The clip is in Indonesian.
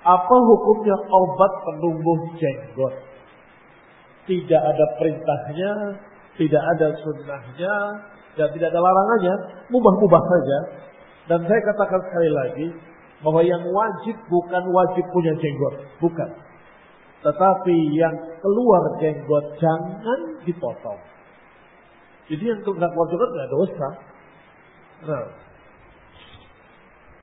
Apa hukumnya obat penumbuh jenggot? Tidak ada perintahnya, tidak ada sunnahnya, dan tidak ada larangannya, mubah-mubah saja. Dan saya katakan sekali lagi, bahwa yang wajib bukan wajib punya jenggot, bukan. Tetapi yang keluar jenggot jangan dipotong. Jadi yang keluar jenggot tidak dosa. Nah,